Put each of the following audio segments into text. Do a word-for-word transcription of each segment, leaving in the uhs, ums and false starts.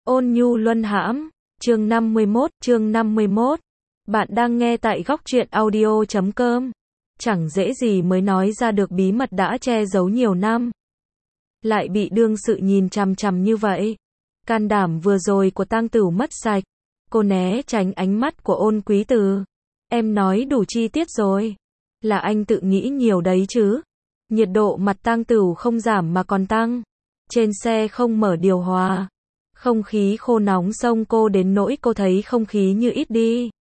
Ôn nhu luân hãm, chương năm mươi mốt, chương năm mươi mốt. Bạn đang nghe tại góc truyện audio chấm com. Chẳng dễ gì mới nói ra được bí mật đã che giấu nhiều năm. Lại bị đương sự nhìn chằm chằm như vậy. Can đảm vừa rồi của Tang Tửu mất sạch. Cô né tránh ánh mắt của Ôn Quý Từ. Em nói đủ chi tiết rồi. Là anh tự nghĩ nhiều đấy chứ. Nhiệt độ mặt Tang Tửu không giảm mà còn tăng. Trên xe không mở điều hòa. Không khí khô nóng xông cô đến nỗi cô thấy không khí như ít đi.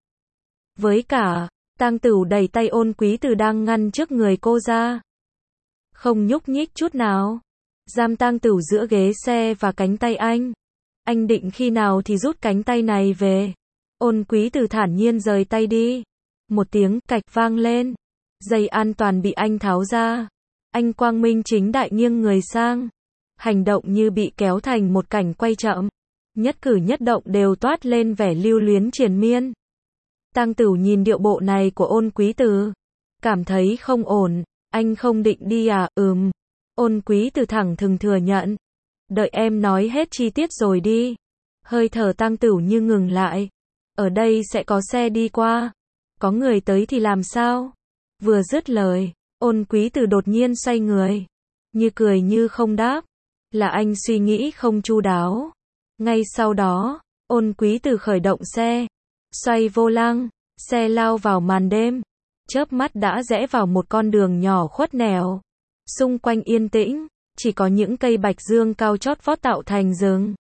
Với cả, Tang Tửu đẩy tay Ôn Quý Từ đang ngăn trước người cô ra. Không nhúc nhích chút nào. Giam Tang Tửu giữa ghế xe và cánh tay anh. Anh định khi nào thì rút cánh tay này về. Ôn Quý Từ thản nhiên rời tay đi. Một tiếng cạch vang lên. Dây an toàn bị anh tháo ra. Anh quang minh chính đại nghiêng người sang. Hành động như bị kéo thành một cảnh quay chậm. Nhất cử nhất động đều toát lên vẻ lưu luyến triền miên. Tang Tửu nhìn điệu bộ này của Ôn Quý Từ. Cảm thấy không ổn. Anh không định đi à? Ừm. Ôn Quý Từ thẳng thừng thừa nhận. Đợi em nói hết chi tiết rồi đi. Hơi thở Tang Tửu như ngừng lại. Ở đây sẽ có xe đi qua. Có người tới thì làm sao? Vừa dứt lời, Ôn Quý Từ đột nhiên xoay người. Như cười như không đáp. Là anh suy nghĩ không chu đáo. Ngay sau đó, Ôn Quý Từ khởi động xe. Xoay vô lăng, xe lao vào màn đêm. Chớp mắt đã rẽ vào một con đường nhỏ khuất nẻo. Xung quanh yên tĩnh, chỉ có những cây bạch dương cao chót vót tạo thành rừng.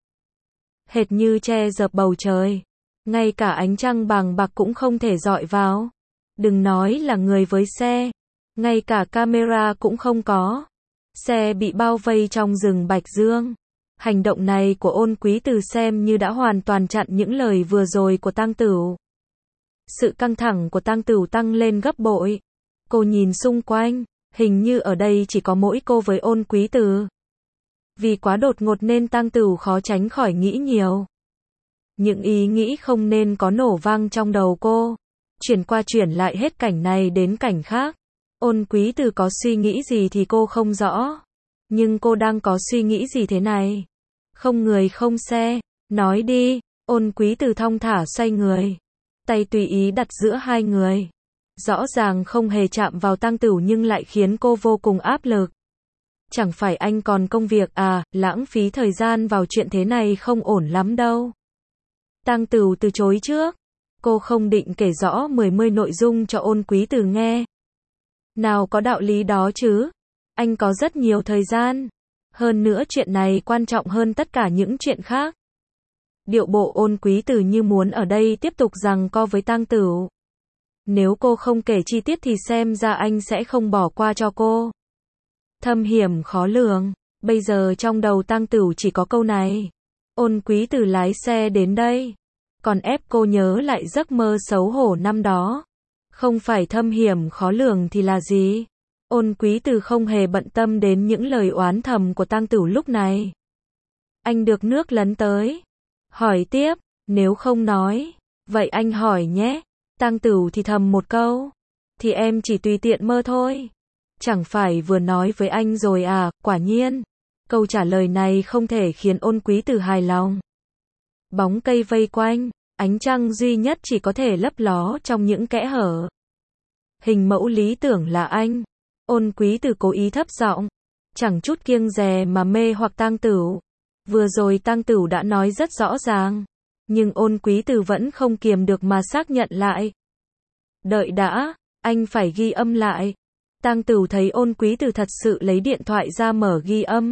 Hệt như che dập bầu trời. Ngay cả ánh trăng bàng bạc cũng không thể dọi vào. Đừng nói là người với xe. Ngay cả camera cũng không có. Xe bị bao vây trong rừng bạch dương. Hành động này của Ôn Quý Từ xem như đã hoàn toàn chặn những lời vừa rồi của Tang Tửu. Sự căng thẳng của Tang Tửu tăng lên gấp bội. Cô nhìn xung quanh, hình như ở đây chỉ có mỗi cô với Ôn Quý Từ. Vì quá đột ngột nên Tang Tửu khó tránh khỏi nghĩ nhiều. Những ý nghĩ không nên có nổ vang trong đầu cô. Chuyển qua chuyển lại hết cảnh này đến cảnh khác. Ôn Quý Từ có suy nghĩ gì thì cô không rõ. Nhưng cô đang có suy nghĩ gì thế này? Không người không xe. Nói đi. Ôn Quý Từ thong thả xoay người. Tay tùy ý đặt giữa hai người. Rõ ràng không hề chạm vào Tang Tửu nhưng lại khiến cô vô cùng áp lực. Chẳng phải anh còn công việc à? Lãng phí thời gian vào chuyện thế này không ổn lắm đâu. Tang Tửu từ chối trước. Cô không định kể rõ mười mươi nội dung cho Ôn Quý Từ nghe. Nào có đạo lý đó chứ. Anh có rất nhiều thời gian. Hơn nữa chuyện này quan trọng hơn tất cả những chuyện khác. Điệu bộ Ôn Quý Từ như muốn ở đây tiếp tục giằng co với Tang Tửu. Nếu cô không kể chi tiết thì xem ra anh sẽ không bỏ qua cho cô. Thâm hiểm khó lường. Bây giờ trong đầu Tang Tửu chỉ có câu này. Ôn Quý Từ lái xe đến đây. Còn ép cô nhớ lại giấc mơ xấu hổ năm đó. Không phải thâm hiểm khó lường thì là gì? Ôn Quý Từ không hề bận tâm đến những lời oán thầm của Tang Tửu lúc này. Anh được nước lấn tới. Hỏi tiếp, nếu không nói. Vậy anh hỏi nhé. Tang Tửu thì thầm một câu. Thì em chỉ tùy tiện mơ thôi. Chẳng phải vừa nói với anh rồi à? Quả nhiên. Câu trả lời này không thể khiến Ôn Quý Từ hài lòng. Bóng cây vây quanh. Ánh trăng duy nhất chỉ có thể lấp ló trong những kẽ hở. Hình mẫu lý tưởng là anh. Ôn Quý Từ cố ý thấp giọng. Chẳng chút kiêng dè mà mê hoặc Tang Tửu. Vừa rồi Tang Tửu đã nói rất rõ ràng. Nhưng Ôn Quý Từ vẫn không kiềm được mà xác nhận lại. Đợi đã, anh phải ghi âm lại. Tang Tửu thấy Ôn Quý Từ thật sự lấy điện thoại ra mở ghi âm.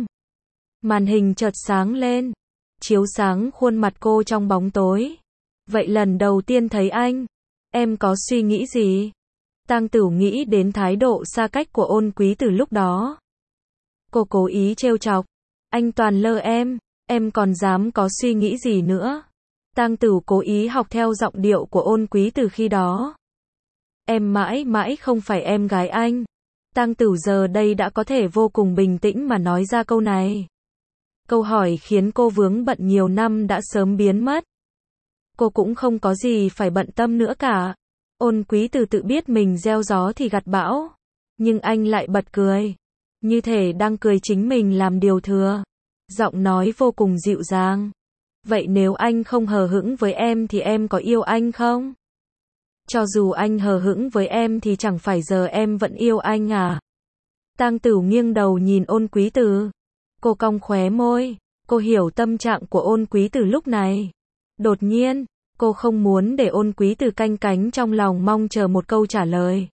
Màn hình chợt sáng lên. Chiếu sáng khuôn mặt cô trong bóng tối. Vậy lần đầu tiên thấy anh, em có suy nghĩ gì? Tang Tửu nghĩ đến thái độ xa cách của Ôn Quý Từ lúc đó. Cô cố ý trêu chọc. Anh toàn lơ em, em còn dám có suy nghĩ gì nữa? Tang Tửu cố ý học theo giọng điệu của Ôn Quý Từ khi đó. Em mãi mãi không phải em gái anh. Tang Tửu giờ đây đã có thể vô cùng bình tĩnh mà nói ra câu này. Câu hỏi khiến cô vướng bận nhiều năm đã sớm biến mất. Cô cũng không có gì phải bận tâm nữa cả. Ôn Quý Từ tự biết mình gieo gió thì gặt bão. Nhưng anh lại bật cười. Như thể đang cười chính mình làm điều thừa. Giọng nói vô cùng dịu dàng. Vậy nếu anh không hờ hững với em thì em có yêu anh không? Cho dù anh hờ hững với em thì chẳng phải giờ em vẫn yêu anh à? Tang Tửu nghiêng đầu nhìn Ôn Quý Từ. Cô cong khóe môi. Cô hiểu tâm trạng của Ôn Quý Từ lúc này. Đột nhiên, cô không muốn để Ôn Quý Từ canh cánh trong lòng mong chờ một câu trả lời,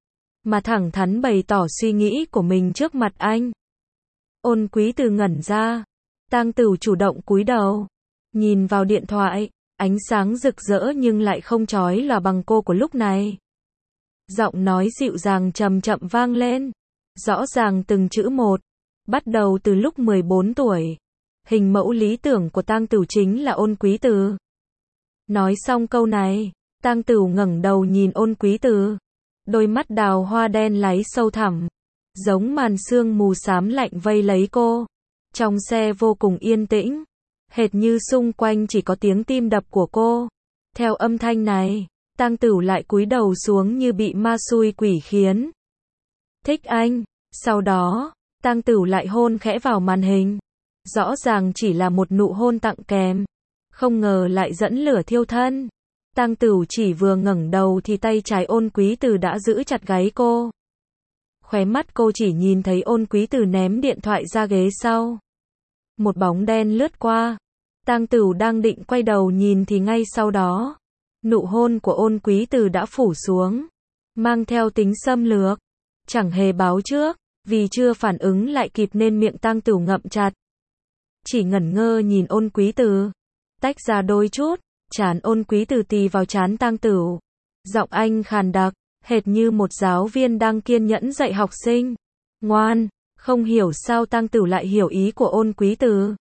mà thẳng thắn bày tỏ suy nghĩ của mình trước mặt anh. Ôn Quý Từ ngẩn ra. Tang Tửu chủ động cúi đầu, nhìn vào điện thoại, ánh sáng rực rỡ nhưng lại không chói lòa bằng cô của lúc này. Giọng nói dịu dàng chậm chậm vang lên, rõ ràng từng chữ một. Bắt đầu từ lúc mười bốn tuổi, hình mẫu lý tưởng của Tang Tửu chính là Ôn Quý Từ. Nói xong câu này, Tang Tửu ngẩng đầu nhìn Ôn Quý Từ. Đôi mắt đào hoa đen láy sâu thẳm, giống màn sương mù xám lạnh vây lấy cô. Trong xe vô cùng yên tĩnh, hệt như xung quanh chỉ có tiếng tim đập của cô. Theo âm thanh này, Tang Tửu lại cúi đầu xuống như bị ma xui quỷ khiến. Thích anh. Sau đó, Tang Tửu lại hôn khẽ vào màn hình. Rõ ràng chỉ là một nụ hôn tặng kèm, không ngờ lại dẫn lửa thiêu thân. Tang Tửu chỉ vừa ngẩng đầu thì tay trái Ôn Quý Từ đã giữ chặt gáy cô. Khóe mắt cô chỉ nhìn thấy Ôn Quý Từ ném điện thoại ra ghế sau. Một bóng đen lướt qua. Tang Tửu đang định quay đầu nhìn thì ngay sau đó, nụ hôn của Ôn Quý Từ đã phủ xuống, mang theo tính xâm lược, chẳng hề báo trước. Vì chưa phản ứng lại kịp nên miệng Tang Tửu ngậm chặt, chỉ ngẩn ngơ nhìn Ôn Quý Từ. Tách ra đôi chút, trán Ôn Quý Từ tì vào trán Tang Tửu. Giọng anh khàn đặc, hệt như một giáo viên đang kiên nhẫn dạy học sinh. Ngoan. Không hiểu sao Tang Tửu lại hiểu ý của Ôn Quý Từ.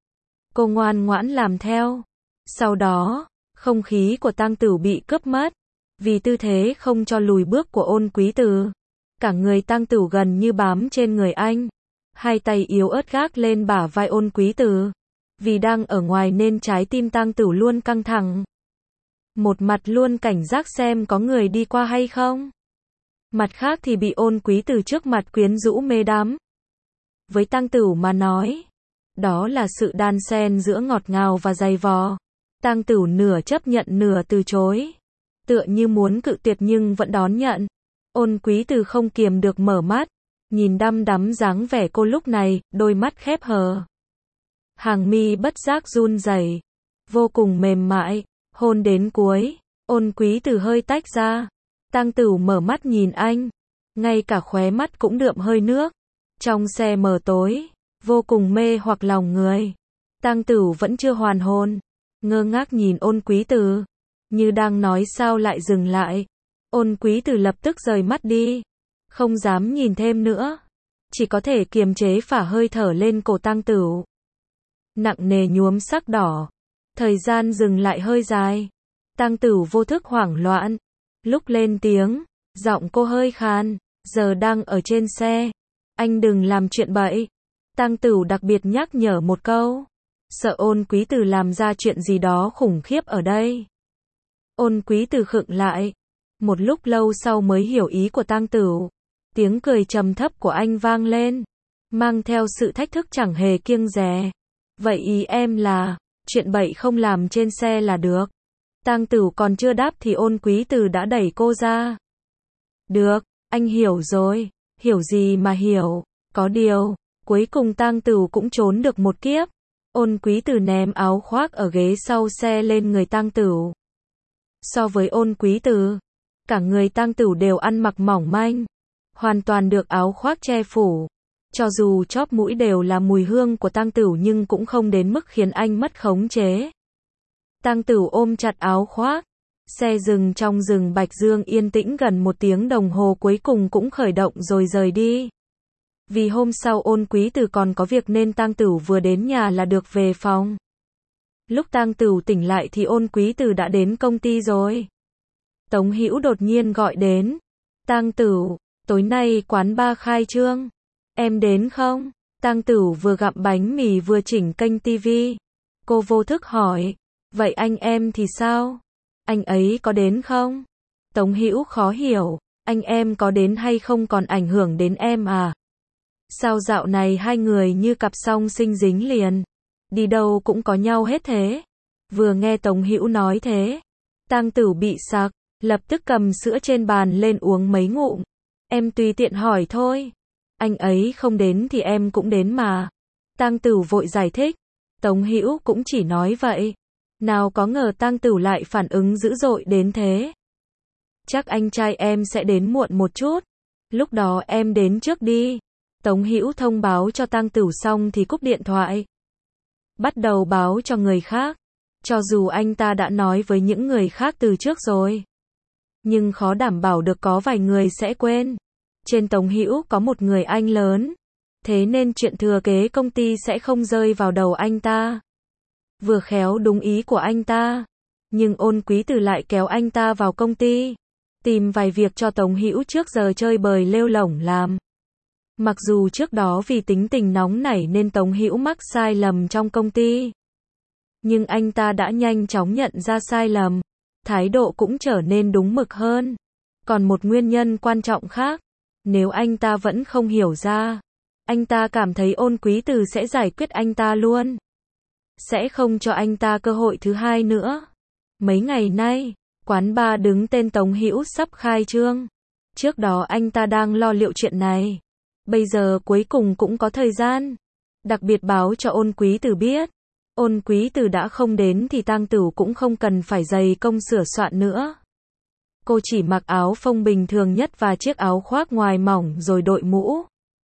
Cô ngoan ngoãn làm theo. Sau đó, không khí của Tang Tửu bị cướp mất, vì tư thế không cho lùi bước của Ôn Quý Từ. Cả người Tang Tửu gần như bám trên người anh. Hai tay yếu ớt gác lên bả vai Ôn Quý Từ. Vì đang ở ngoài nên trái tim Tang Tửu luôn căng thẳng. Một mặt luôn cảnh giác xem có người đi qua hay không. Mặt khác thì bị Ôn Quý Từ trước mặt quyến rũ mê đắm. Với Tang Tửu mà nói, đó là sự đan xen giữa ngọt ngào và dày vò. Tang Tửu nửa chấp nhận nửa từ chối. Tựa như muốn cự tuyệt nhưng vẫn đón nhận. Ôn Quý Từ không kiềm được mở mắt, nhìn đăm đắm dáng vẻ cô lúc này, đôi mắt khép hờ. Hàng mi bất giác run rẩy, vô cùng mềm mại, hôn đến cuối, Ôn Quý Từ hơi tách ra. Tang Tửu mở mắt nhìn anh, ngay cả khóe mắt cũng đượm hơi nước. Trong xe mờ tối, vô cùng mê hoặc lòng người. Tang Tửu vẫn chưa hoàn hồn, ngơ ngác nhìn Ôn Quý Từ, như đang nói sao lại dừng lại. Ôn Quý Từ lập tức rời mắt đi, không dám nhìn thêm nữa, chỉ có thể kiềm chế phả hơi thở lên cổ Tang Tửu. Nặng nề nhuốm sắc đỏ, thời gian dừng lại hơi dài. Tang Tửu vô thức hoảng loạn, lúc lên tiếng, giọng cô hơi khàn, giờ đang ở trên xe, anh đừng làm chuyện bậy. Tang Tửu đặc biệt nhắc nhở một câu, sợ Ôn Quý Từ làm ra chuyện gì đó khủng khiếp ở đây. Ôn Quý Từ khựng lại, một lúc lâu sau mới hiểu ý của Tang Tửu. Tiếng cười trầm thấp của anh vang lên, mang theo sự thách thức chẳng hề kiêng dè. Vậy ý em là, chuyện bậy không làm trên xe là được. Tang Tửu còn chưa đáp thì Ôn Quý Từ đã đẩy cô ra. Được, anh hiểu rồi. Hiểu gì mà hiểu. Có điều, cuối cùng Tang Tửu cũng trốn được một kiếp. Ôn Quý Từ ném áo khoác ở ghế sau xe lên người Tang Tửu. So với Ôn Quý Từ, cả người Tang Tửu đều ăn mặc mỏng manh, hoàn toàn được áo khoác che phủ. Cho dù chóp mũi đều là mùi hương của Tang Tửu nhưng cũng không đến mức khiến anh mất khống chế. Tang Tửu ôm chặt áo khoác. Xe dừng trong rừng Bạch Dương yên tĩnh gần một tiếng đồng hồ cuối cùng cũng khởi động rồi rời đi. Vì hôm sau Ôn Quý Từ còn có việc nên Tang Tửu vừa đến nhà là được về phòng. Lúc Tang Tửu tỉnh lại thì Ôn Quý Từ đã đến công ty rồi. Tống Hữu đột nhiên gọi đến. Tang Tửu, tối nay quán bar khai trương. Em đến không? Tang Tửu vừa gặm bánh mì vừa chỉnh kênh tivi. Cô vô thức hỏi. Vậy anh em thì sao? Anh ấy có đến không? Tống Hữu khó hiểu. Anh em có đến hay không còn ảnh hưởng đến em à? Sao dạo này hai người như cặp song sinh dính liền? đi đâu cũng có nhau hết thế. Vừa nghe Tống Hữu nói thế, Tang Tửu bị sặc, lập tức cầm sữa trên bàn lên uống mấy ngụm. Em tùy tiện hỏi thôi. Anh ấy không đến thì em cũng đến mà. Tang Tửu vội giải thích. Tống Hữu cũng chỉ nói vậy. Nào có ngờ Tang Tửu lại phản ứng dữ dội đến thế. Chắc anh trai em sẽ đến muộn một chút. Lúc đó em đến trước đi. Tống Hữu thông báo cho Tang Tửu xong thì cúp điện thoại. Bắt đầu báo cho người khác. Cho dù anh ta đã nói với những người khác từ trước rồi, nhưng khó đảm bảo được có vài người sẽ quên. Trên Tống Hữu có một người anh lớn, thế nên chuyện thừa kế công ty sẽ không rơi vào đầu anh ta. Vừa khéo đúng ý của anh ta, nhưng Ôn Quý Từ lại kéo anh ta vào công ty, tìm vài việc cho Tống Hữu trước giờ chơi bời lêu lổng làm. Mặc dù trước đó vì tính tình nóng nảy nên Tống Hữu mắc sai lầm trong công ty, nhưng anh ta đã nhanh chóng nhận ra sai lầm, thái độ cũng trở nên đúng mực hơn. Còn một nguyên nhân quan trọng khác, nếu anh ta vẫn không hiểu ra, anh ta cảm thấy Ôn Quý Từ sẽ giải quyết anh ta luôn, sẽ không cho anh ta cơ hội thứ hai nữa. Mấy ngày nay, quán bar đứng tên Tống Hữu sắp khai trương. Trước đó anh ta đang lo liệu chuyện này, bây giờ cuối cùng cũng có thời gian. Đặc biệt báo cho Ôn Quý Từ biết. Ôn Quý Từ đã không đến thì Tang Tửu cũng không cần phải dày công sửa soạn nữa. Cô chỉ mặc áo phông bình thường nhất và chiếc áo khoác ngoài mỏng rồi đội mũ.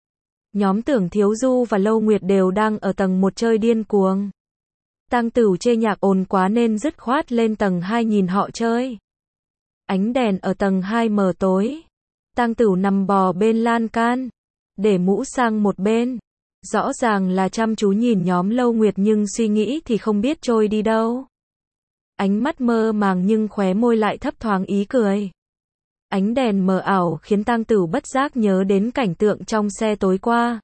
Nhóm Tưởng Thiếu Du và Lâu Nguyệt đều đang ở tầng một chơi điên cuồng. Tang Tửu chê nhạc ồn quá nên dứt khoát lên tầng hai nhìn họ chơi. Ánh đèn ở tầng hai mờ tối. Tang Tửu nằm bò bên lan can, để mũ sang một bên. Rõ ràng là chăm chú nhìn nhóm Lâu Nguyệt nhưng suy nghĩ thì không biết trôi đi đâu. Ánh mắt mơ màng nhưng khóe môi lại thấp thoáng ý cười. Ánh đèn mờ ảo khiến Tang Tửu bất giác nhớ đến cảnh tượng trong xe tối qua.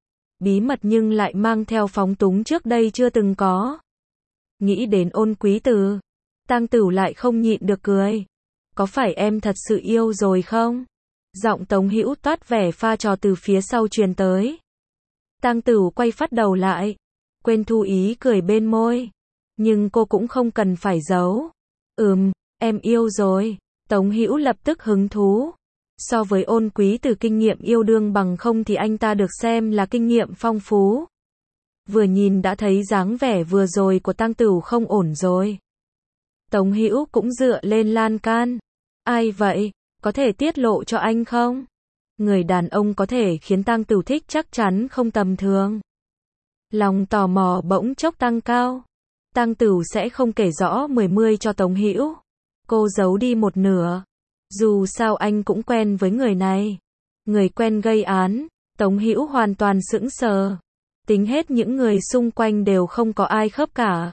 Bí mật nhưng lại mang theo phóng túng trước đây chưa từng có. Nghĩ đến Ôn Quý Từ, Tang Tửu lại không nhịn được cười. Có phải em thật sự yêu rồi không? Giọng Tống Hữu toát vẻ pha trò từ phía sau truyền tới. Tang Tửu quay phát đầu lại, quên thu ý cười bên môi. Nhưng cô cũng không cần phải giấu. Ừm, em yêu rồi. Tống Hữu lập tức hứng thú. So với Ôn Quý Từ kinh nghiệm yêu đương bằng không thì anh ta được xem là kinh nghiệm phong phú. Vừa nhìn đã thấy dáng vẻ vừa rồi của Tang Tửu không ổn rồi. Tống Hữu cũng dựa lên lan can. Ai vậy? Có thể tiết lộ cho anh không? Người đàn ông có thể khiến Tang Tửu thích chắc chắn không tầm thường. Lòng tò mò bỗng chốc tăng cao. Tang Tửu sẽ không kể rõ mười mươi cho Tống Hữu. Cô giấu đi một nửa. Dù sao anh cũng quen với người này. Người quen gây án. Tống Hữu hoàn toàn sững sờ. Tính hết những người xung quanh đều không có ai khớp cả.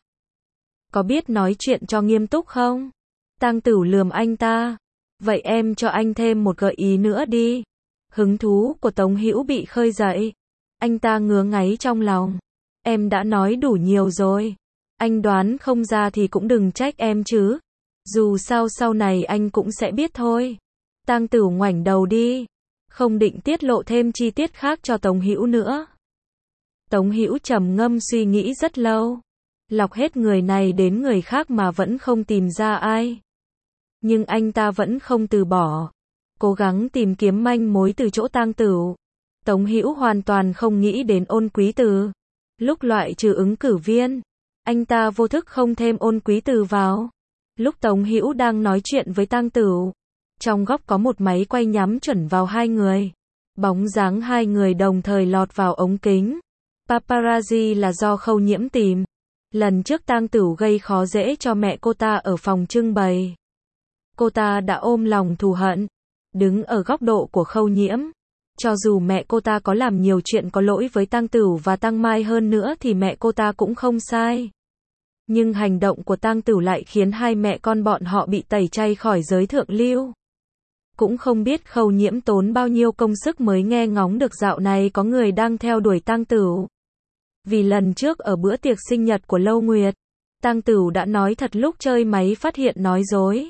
Có biết nói chuyện cho nghiêm túc không? Tang Tửu lườm anh ta. Vậy em cho anh thêm một gợi ý nữa đi. Hứng thú của Tống Hữu bị khơi dậy. Anh ta ngứa ngáy trong lòng. Em đã nói đủ nhiều rồi. Anh đoán không ra thì cũng đừng trách em chứ. Dù sao sau này anh cũng sẽ biết thôi. Tang Tửu ngoảnh đầu đi. Không định tiết lộ thêm chi tiết khác cho Tống Hữu nữa. Tống Hữu trầm ngâm suy nghĩ rất lâu. Lọc hết người này đến người khác mà vẫn không tìm ra ai. Nhưng anh ta vẫn không từ bỏ. Cố gắng tìm kiếm manh mối từ chỗ Tang Tửu. Tống Hữu hoàn toàn không nghĩ đến Ôn Quý Từ. Lúc loại trừ ứng cử viên, anh ta vô thức không thêm Ôn Quý Từ vào. Lúc Tống Hữu đang nói chuyện với Tang Tửu, trong góc có một máy quay nhắm chuẩn vào hai người. Bóng dáng hai người đồng thời lọt vào ống kính. Paparazzi là do Khâu Nhiễm tìm. Lần trước Tang Tửu gây khó dễ cho mẹ cô ta ở phòng trưng bày. Cô ta đã ôm lòng thù hận. Đứng ở góc độ của Khâu Nhiễm, cho dù mẹ cô ta có làm nhiều chuyện có lỗi với Tang Tửu và Tang Mai hơn nữa thì mẹ cô ta cũng không sai. Nhưng hành động của Tang Tửu lại khiến hai mẹ con bọn họ bị tẩy chay khỏi giới thượng lưu. Cũng không biết Khâu Nhiễm tốn bao nhiêu công sức mới nghe ngóng được dạo này có người đang theo đuổi Tang Tửu. Vì lần trước ở bữa tiệc sinh nhật của Lâu Nguyệt, Tang Tửu đã nói thật lúc chơi máy phát hiện nói dối.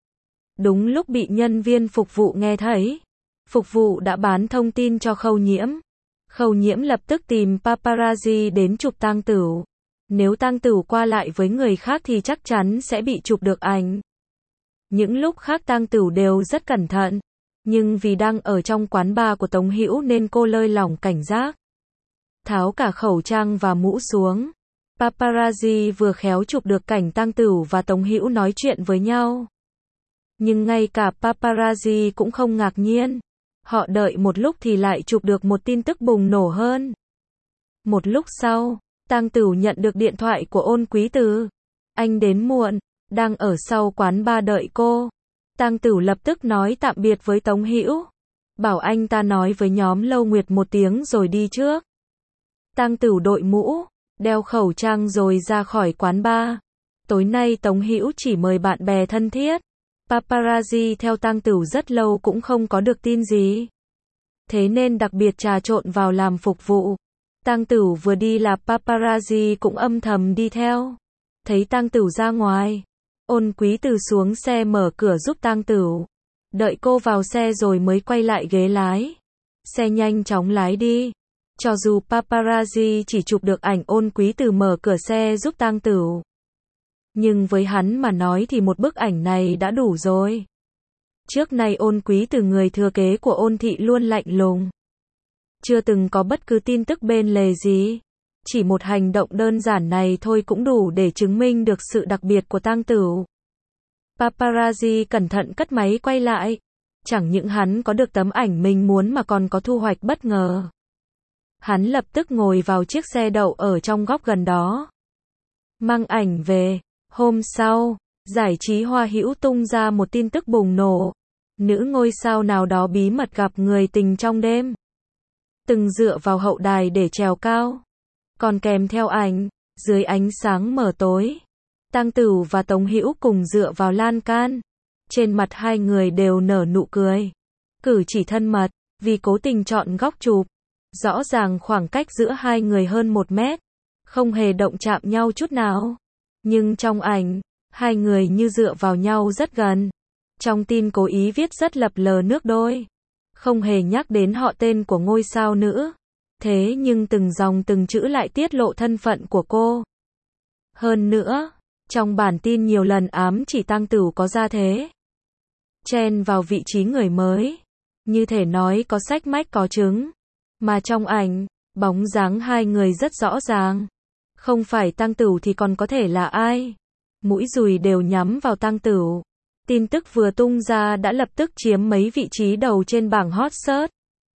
Đúng lúc bị nhân viên phục vụ nghe thấy, phục vụ đã bán thông tin cho Khâu Nhiễm. Khâu Nhiễm lập tức tìm paparazzi đến chụp Tang Tửu. Nếu Tang Tửu qua lại với người khác thì chắc chắn sẽ bị chụp được ảnh. Những lúc khác Tang Tửu đều rất cẩn thận, nhưng vì đang ở trong quán bar của Tống Hữu nên cô lơi lỏng cảnh giác. Tháo cả khẩu trang và mũ xuống. Paparazzi vừa khéo chụp được cảnh Tang Tửu và Tống Hữu nói chuyện với nhau. Nhưng ngay cả paparazzi cũng không ngạc nhiên. Họ đợi một lúc thì lại chụp được một tin tức bùng nổ hơn. Một lúc sau, Tang Tửu nhận được điện thoại của Ôn Quý Từ. Anh đến muộn, đang ở sau quán bar đợi cô. Tang Tửu lập tức nói tạm biệt với Tống Hữu, bảo anh ta nói với nhóm Lâu Nguyệt một tiếng rồi đi trước. Tang Tửu đội mũ, đeo khẩu trang rồi ra khỏi quán bar. Tối nay Tống Hữu chỉ mời bạn bè thân thiết. Paparazzi theo Tang Tửu rất lâu cũng không có được tin gì. Thế nên đặc biệt trà trộn vào làm phục vụ. Tang Tửu vừa đi là paparazzi cũng âm thầm đi theo. Thấy Tang Tửu ra ngoài, Ôn Quý Từ xuống xe mở cửa giúp Tang Tửu. Đợi cô vào xe rồi mới quay lại ghế lái. Xe nhanh chóng lái đi. Cho dù paparazzi chỉ chụp được ảnh Ôn Quý Từ mở cửa xe giúp Tang Tửu, nhưng với hắn mà nói thì một bức ảnh này đã đủ rồi. Trước nay Ôn Quý Từ người thừa kế của Ôn thị luôn lạnh lùng. Chưa từng có bất cứ tin tức bên lề gì. Chỉ một hành động đơn giản này thôi cũng đủ để chứng minh được sự đặc biệt của Tang Tửu. Paparazzi cẩn thận cất máy quay lại. Chẳng những hắn có được tấm ảnh mình muốn mà còn có thu hoạch bất ngờ. Hắn lập tức ngồi vào chiếc xe đậu ở trong góc gần đó. Mang ảnh về. Hôm sau, giải trí Hoa Hữu tung ra một tin tức bùng nổ. Nữ ngôi sao nào đó bí mật gặp người tình trong đêm. Từng dựa vào hậu đài để trèo cao. Còn kèm theo ảnh, dưới ánh sáng mờ tối, Tang Tửu và Tống Hữu cùng dựa vào lan can. Trên mặt hai người đều nở nụ cười. Cử chỉ thân mật, vì cố tình chọn góc chụp. Rõ ràng khoảng cách giữa hai người hơn một mét. Không hề động chạm nhau chút nào. Nhưng trong ảnh, hai người như dựa vào nhau rất gần. Trong tin cố ý viết rất lập lờ nước đôi. Không hề nhắc đến họ tên của ngôi sao nữ. Thế nhưng từng dòng từng chữ lại tiết lộ thân phận của cô. Hơn nữa, trong bản tin nhiều lần ám chỉ Tang Tửu có gia thế. Chen vào vị trí người mới. Như thể nói có sách mách có chứng. Mà trong ảnh, bóng dáng hai người rất rõ ràng. Không phải Tang Tửu thì còn có thể là ai. Mũi dùi đều nhắm vào Tang Tửu. Tin tức vừa tung ra đã lập tức chiếm mấy vị trí đầu trên bảng hot search.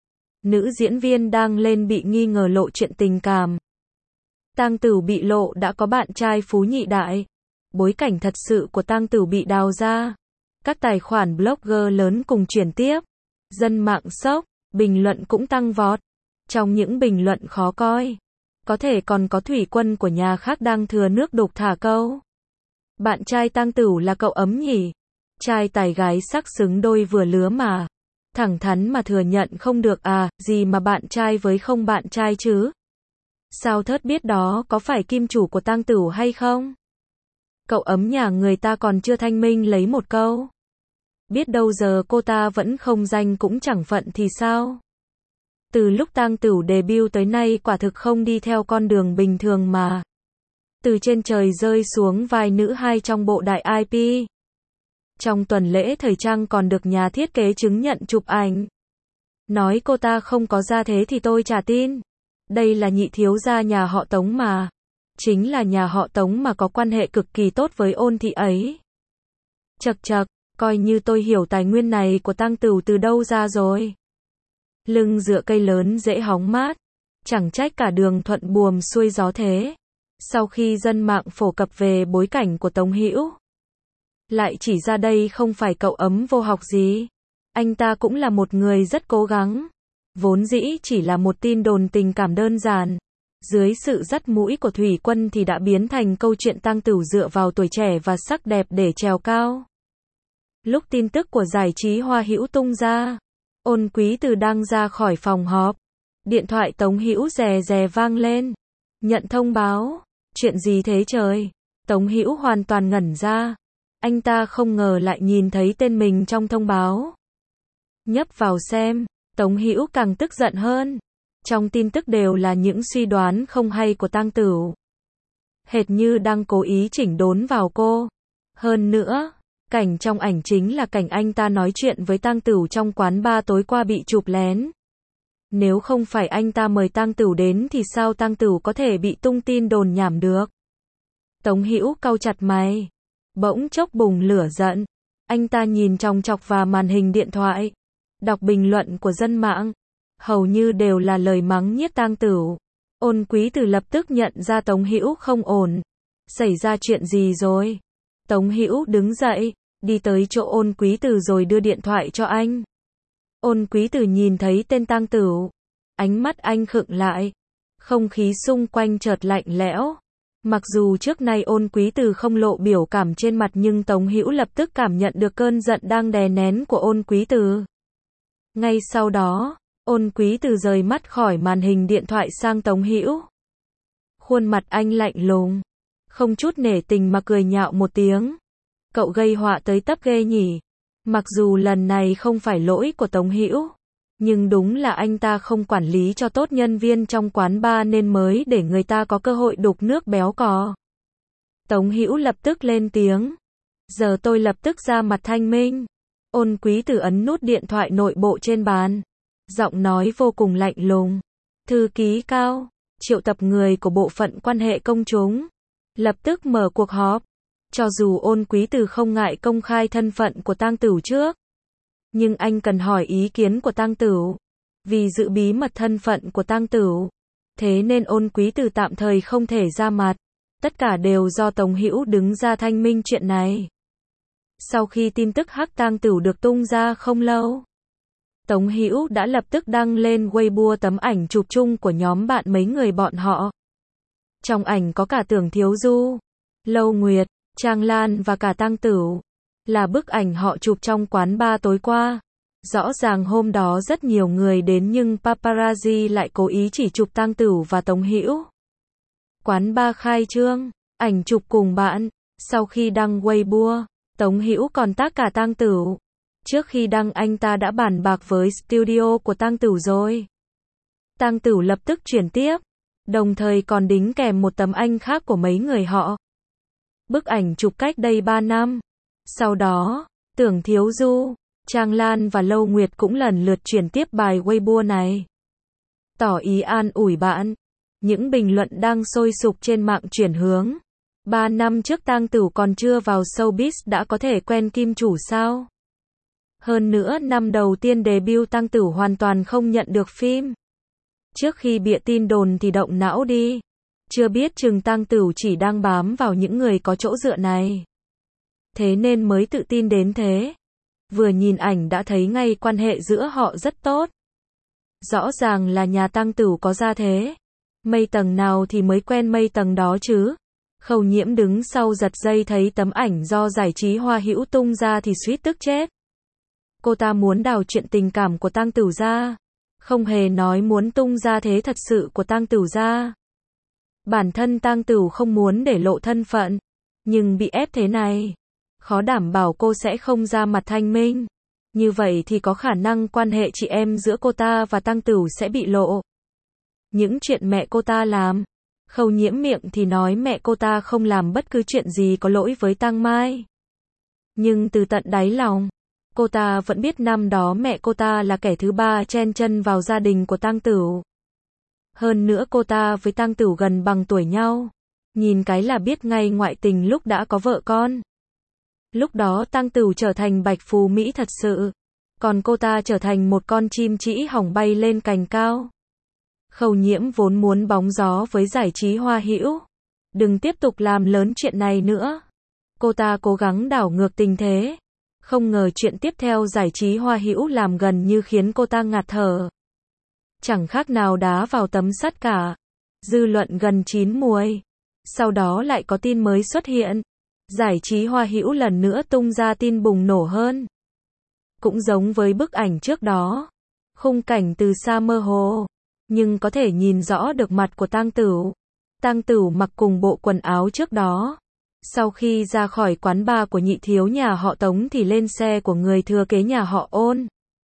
Nữ diễn viên đang lên bị nghi ngờ lộ chuyện tình cảm. Tang Tửu bị lộ đã có bạn trai phú nhị đại. Bối cảnh thật sự của Tang Tửu bị đào ra. Các tài khoản blogger lớn cùng chuyển tiếp. Dân mạng sốc, bình luận cũng tăng vọt. Trong những bình luận khó coi, có thể còn có thủy quân của nhà khác đang thừa nước đục thả câu. Bạn trai Tang Tửu là cậu ấm nhỉ? Trai tài gái sắc xứng đôi vừa lứa mà. Thẳng thắn mà thừa nhận không được à, gì mà bạn trai với không bạn trai chứ? Sao thớt biết đó có phải kim chủ của Tang Tửu hay không? Cậu ấm nhà người ta còn chưa thanh minh lấy một câu. Biết đâu giờ cô ta vẫn không danh cũng chẳng phận thì sao? Từ lúc Tang Tửu debut tới nay quả thực không đi theo con đường bình thường mà. Từ trên trời rơi xuống vai nữ hai trong bộ đại i pê. Trong tuần lễ thời trang còn được nhà thiết kế chứng nhận chụp ảnh. Nói cô ta không có gia thế thì tôi chả tin. Đây là nhị thiếu gia nhà họ Tống mà. Chính là nhà họ Tống mà có quan hệ cực kỳ tốt với Ôn thị ấy. Chậc chậc, coi như tôi hiểu tài nguyên này của Tang Tửu từ đâu ra rồi. Lưng dựa cây lớn dễ hóng mát. Chẳng trách cả đường thuận buồm xuôi gió thế. Sau khi dân mạng phổ cập về bối cảnh của Tống Hữu, lại chỉ ra đây không phải cậu ấm vô học gì. Anh ta cũng là một người rất cố gắng. Vốn dĩ chỉ là một tin đồn tình cảm đơn giản. Dưới sự dắt mũi của thủy quân thì đã biến thành câu chuyện Tang Tửu dựa vào tuổi trẻ và sắc đẹp để trèo cao. Lúc tin tức của giải trí Hoa Hữu tung ra, Ôn Quý Từ đang ra khỏi phòng họp. Điện thoại Tống Hữu rè rè vang lên. Nhận thông báo. Chuyện gì thế trời? Tống Hữu hoàn toàn ngẩn ra. Anh ta không ngờ lại nhìn thấy tên mình trong thông báo. Nhấp vào xem, Tống Hữu càng tức giận hơn. Trong tin tức đều là những suy đoán không hay của Tang Tửu. hệt như đang cố ý chỉnh đốn vào cô. Hơn nữa, cảnh trong ảnh chính là cảnh anh ta nói chuyện với Tang Tửu trong quán bar tối qua bị chụp lén. Nếu không phải anh ta mời Tang Tửu đến thì sao Tang Tửu có thể bị tung tin đồn nhảm được? Tống Hữu cau chặt mày, bỗng chốc bùng lửa giận. Anh ta nhìn chòng chọc vào màn hình điện thoại, đọc bình luận của dân mạng, hầu như đều là lời mắng nhiếc Tang Tửu. Ôn Quý Từ lập tức nhận ra Tống Hữu không ổn. Xảy ra chuyện gì rồi? Tống Hữu đứng dậy, đi tới chỗ Ôn Quý Từ rồi đưa điện thoại cho anh. Ôn Quý Từ nhìn thấy tên Tang Tửu, ánh mắt anh khựng lại, không khí xung quanh chợt lạnh lẽo. Mặc dù trước nay Ôn Quý Từ không lộ biểu cảm trên mặt nhưng Tống Hữu lập tức cảm nhận được cơn giận đang đè nén của Ôn Quý Từ. Ngay sau đó, Ôn Quý Từ rời mắt khỏi màn hình điện thoại sang Tống Hữu. Khuôn mặt anh lạnh lùng, không chút nể tình mà cười nhạo một tiếng. Cậu gây họa tới tấp ghê nhỉ. Mặc dù lần này không phải lỗi của Tống Hữu, nhưng đúng là anh ta không quản lý cho tốt nhân viên trong quán bar nên mới để người ta có cơ hội đục nước béo cò. Tống Hữu lập tức lên tiếng. Giờ tôi lập tức ra mặt thanh minh. Ôn Quý Từ ấn nút điện thoại nội bộ trên bàn. Giọng nói vô cùng lạnh lùng. Thư ký Cao, triệu tập người của bộ phận quan hệ công chúng. Lập tức mở cuộc họp. Cho dù Ôn Quý Từ không ngại công khai thân phận của Tang Tửu trước, nhưng anh cần hỏi ý kiến của Tang Tửu. Vì giữ bí mật thân phận của Tang Tửu, thế nên Ôn Quý Từ tạm thời không thể ra mặt. Tất cả đều do Tống Hữu đứng ra thanh minh chuyện này. Sau khi tin tức hắc Tang Tửu được tung ra không lâu, Tống Hữu đã lập tức đăng lên Weibo tấm ảnh chụp chung của nhóm bạn mấy người bọn họ. Trong ảnh có cả Tưởng Thiếu Du, Lâu Nguyệt, Trang Lan và cả Tang Tửu. Là bức ảnh họ chụp trong quán bar tối qua. Rõ ràng hôm đó rất nhiều người đến nhưng paparazzi lại cố ý chỉ chụp Tang Tửu và Tống Hữu. Quán bar khai trương, ảnh chụp cùng bạn. Sau khi đăng Weibo, Tống Hữu còn tag cả Tang Tửu. Trước khi đăng anh ta đã bàn bạc với studio của Tang Tửu rồi. Tang Tửu lập tức chuyển tiếp, đồng thời còn đính kèm một tấm ảnh khác của mấy người họ. Bức ảnh chụp cách đây ba năm. Sau đó, Tưởng Thiếu Du, Trang Lan và Lâu Nguyệt cũng lần lượt chuyển tiếp bài Weibo này. Tỏ ý an ủi bạn. Những bình luận đang sôi sục trên mạng chuyển hướng. Ba năm trước Tang Tửu còn chưa vào showbiz đã có thể quen kim chủ sao? Hơn nữa năm đầu tiên debut Tang Tửu hoàn toàn không nhận được phim. Trước khi bịa tin đồn thì động não đi. Chưa biết chừng Tang Tửu chỉ đang bám vào những người có chỗ dựa này. Thế nên mới tự tin đến thế. Vừa nhìn ảnh đã thấy ngay quan hệ giữa họ rất tốt. Rõ ràng là nhà Tang Tửu có gia thế. Mây tầng nào thì mới quen mây tầng đó chứ. Khâu Nhiễm đứng sau giật dây thấy tấm ảnh do giải trí Hoa Hữu tung ra thì suýt tức chết. Cô ta muốn đào chuyện tình cảm của Tang Tửu ra. Không hề nói muốn tung ra thế thật sự của Tang Tửu ra. Bản thân Tang Tửu không muốn để lộ thân phận. Nhưng bị ép thế này, khó đảm bảo cô sẽ không ra mặt thanh minh. Như vậy thì có khả năng quan hệ chị em giữa cô ta và Tang Tửu sẽ bị lộ. Những chuyện mẹ cô ta làm, Khâu Nhiễm miệng thì nói mẹ cô ta không làm bất cứ chuyện gì có lỗi với Tang Mai. Nhưng từ tận đáy lòng, cô ta vẫn biết năm đó mẹ cô ta là kẻ thứ ba chen chân vào gia đình của Tang Tửu. Hơn nữa cô ta với Tang Tửu gần bằng tuổi nhau. Nhìn cái là biết ngay ngoại tình lúc đã có vợ con. Lúc đó Tang Tửu trở thành bạch phù Mỹ thật sự. Còn cô ta trở thành một con chim trĩ hỏng bay lên cành cao. Khâu Nhiễm vốn muốn bóng gió với giải trí Hoa Hữu. Đừng tiếp tục làm lớn chuyện này nữa. Cô ta cố gắng đảo ngược tình thế. Không ngờ chuyện tiếp theo giải trí Hoa Hữu làm gần như khiến cô ta ngạt thở. Chẳng khác nào đá vào tấm sắt cả. Dư luận gần chín muồi. Sau đó lại có tin mới xuất hiện. Giải trí Hoa Hữu lần nữa tung ra tin bùng nổ hơn. Cũng giống với bức ảnh trước đó. Khung cảnh từ xa mơ hồ. Nhưng có thể nhìn rõ được mặt của Tang Tửu. Tang Tửu mặc cùng bộ quần áo trước đó. Sau khi ra khỏi quán bar của nhị thiếu nhà họ Tống thì lên xe của người thừa kế nhà họ Ôn.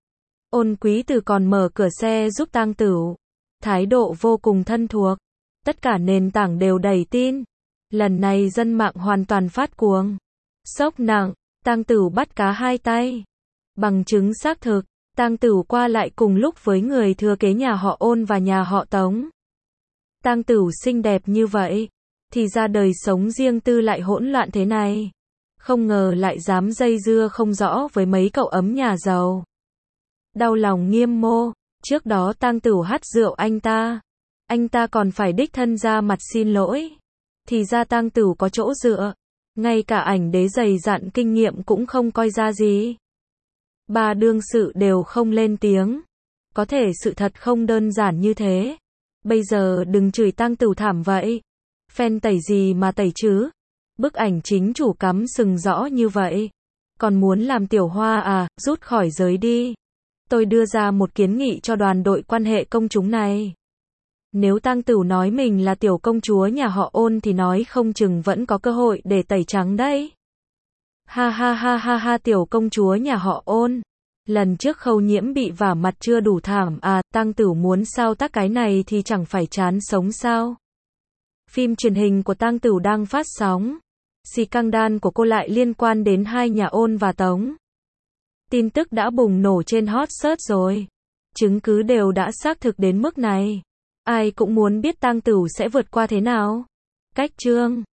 Ôn Quý Từ còn mở cửa xe giúp Tang Tửu. Thái độ vô cùng thân thuộc. Tất cả nền tảng đều đầy tin. Lần này dân mạng hoàn toàn phát cuồng. Sốc nặng, Tang Tửu bắt cá hai tay. Bằng chứng xác thực, Tang Tửu qua lại cùng lúc với người thừa kế nhà họ Ôn và nhà họ Tống. Tang Tửu xinh đẹp như vậy, thì ra đời sống riêng tư lại hỗn loạn thế này. Không ngờ lại dám dây dưa không rõ với mấy cậu ấm nhà giàu. Đau lòng Nghiêm Mô, trước đó Tang Tửu hắt rượu anh ta. Anh ta còn phải đích thân ra mặt xin lỗi. Thì ra Tang Tửu có chỗ dựa. Ngay cả ảnh đế dày dặn kinh nghiệm cũng không coi ra gì. Ba đương sự đều không lên tiếng. Có thể sự thật không đơn giản như thế. Bây giờ đừng chửi Tang Tửu thảm vậy. Fan tẩy gì mà tẩy chứ? Bức ảnh chính chủ cắm sừng rõ như vậy. Còn muốn làm tiểu hoa à, rút khỏi giới đi. Tôi đưa ra một kiến nghị cho đoàn đội quan hệ công chúng này. Nếu Tang Tửu nói mình là tiểu công chúa nhà họ Ôn thì nói không chừng vẫn có cơ hội để tẩy trắng đấy. Ha ha ha ha ha, tiểu công chúa nhà họ Ôn. Lần trước Khâu Nhiễm bị vả mặt chưa đủ thảm à, Tang Tửu muốn sao tác cái này thì chẳng phải chán sống sao. Phim truyền hình của Tang Tửu đang phát sóng. Scandal của cô lại liên quan đến hai nhà Ôn và Tống. Tin tức đã bùng nổ trên hot search rồi. Chứng cứ đều đã xác thực đến mức này. Ai cũng muốn biết Tang Tửu sẽ vượt qua thế nào. Cách chương